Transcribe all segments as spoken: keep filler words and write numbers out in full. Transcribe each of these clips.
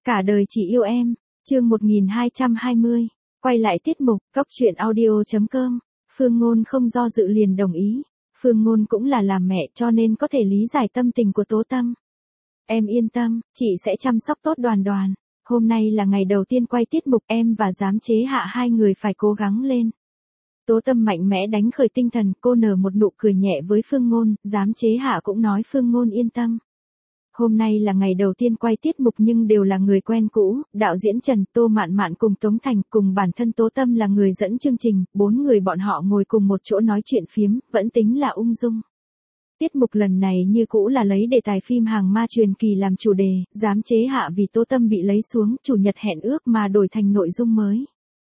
Cả đời chỉ yêu em, chương một nghìn hai trăm hai mươi. Quay lại tiết mục, cóc truyện audio chấm com. Phương Ngôn không do dự liền đồng ý. Phương Ngôn cũng là làm mẹ cho nên có thể lý giải tâm tình của Tố Tâm. Em yên tâm, chị sẽ chăm sóc tốt Đoàn Đoàn. Hôm nay là ngày đầu tiên quay tiết mục, em và giám chế Hạ hai người phải cố gắng lên. Tố Tâm mạnh mẽ đánh khởi tinh thần, cô nở một nụ cười nhẹ với Phương Ngôn, giám chế Hạ cũng nói Phương Ngôn yên tâm. Hôm nay là ngày đầu tiên quay tiết mục nhưng đều là người quen cũ, đạo diễn Trần, Tô Mạn Mạn cùng Tống Thành, cùng bản thân Tố Tâm là người dẫn chương trình, bốn người bọn họ ngồi cùng một chỗ nói chuyện phiếm, vẫn tính là ung dung. Tiết mục lần này như cũ là lấy đề tài phim Hàng Ma Truyền Kỳ làm chủ đề, giám chế Hạ vì Tố Tâm bị lấy xuống, chủ nhật hẹn ước mà đổi thành nội dung mới.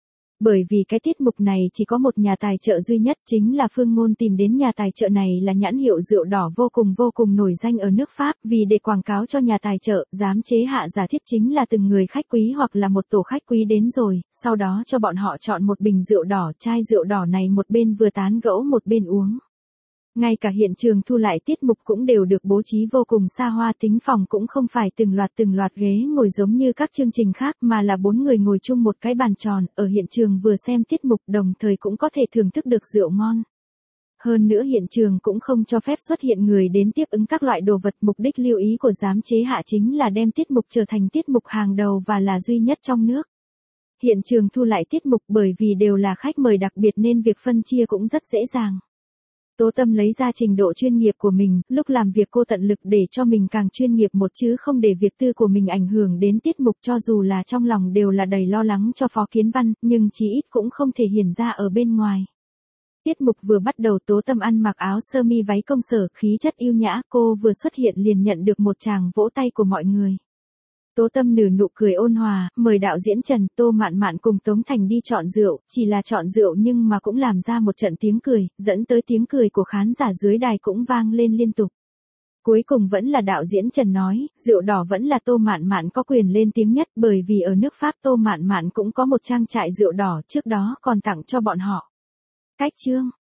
Bởi vì cái tiết mục này chỉ có một nhà tài trợ duy nhất, chính là Phương Ngôn tìm đến nhà tài trợ này là nhãn hiệu rượu đỏ vô cùng vô cùng nổi danh ở nước Pháp, vì để quảng cáo cho nhà tài trợ, giám chế Hạ giả thiết chính là từng người khách quý hoặc là một tổ khách quý đến rồi, sau đó cho bọn họ chọn một bình rượu đỏ, chai rượu đỏ này một bên vừa tán gẫu một bên uống. Ngay cả hiện trường thu lại tiết mục cũng đều được bố trí vô cùng xa hoa, tính phòng cũng không phải từng loạt từng loạt ghế ngồi giống như các chương trình khác mà là bốn người ngồi chung một cái bàn tròn, ở hiện trường vừa xem tiết mục đồng thời cũng có thể thưởng thức được rượu ngon. Hơn nữa hiện trường cũng không cho phép xuất hiện người đến tiếp ứng các loại đồ vật, mục đích lưu ý của giám chế Hạ chính là đem tiết mục trở thành tiết mục hàng đầu và là duy nhất trong nước. Hiện trường thu lại tiết mục bởi vì đều là khách mời đặc biệt nên việc phân chia cũng rất dễ dàng. Tố Tâm lấy ra trình độ chuyên nghiệp của mình, lúc làm việc cô tận lực để cho mình càng chuyên nghiệp một chứ không để việc tư của mình ảnh hưởng đến tiết mục, cho dù là trong lòng đều là đầy lo lắng cho Phó Kiến Văn, nhưng chí ít cũng không thể hiển ra ở bên ngoài. Tiết mục vừa bắt đầu Tố Tâm ăn mặc áo sơ mi váy công sở, khí chất yêu nhã, cô vừa xuất hiện liền nhận được một tràng vỗ tay của mọi người. Tố Tâm nở nụ cười ôn hòa, mời đạo diễn Trần, Tô Mạn Mạn cùng Tống Thành đi chọn rượu, chỉ là chọn rượu nhưng mà cũng làm ra một trận tiếng cười, dẫn tới tiếng cười của khán giả dưới đài cũng vang lên liên tục. Cuối cùng vẫn là đạo diễn Trần nói, rượu đỏ vẫn là Tô Mạn Mạn có quyền lên tiếng nhất bởi vì ở nước Pháp Tô Mạn Mạn cũng có một trang trại rượu đỏ trước đó còn tặng cho bọn họ. Cách chương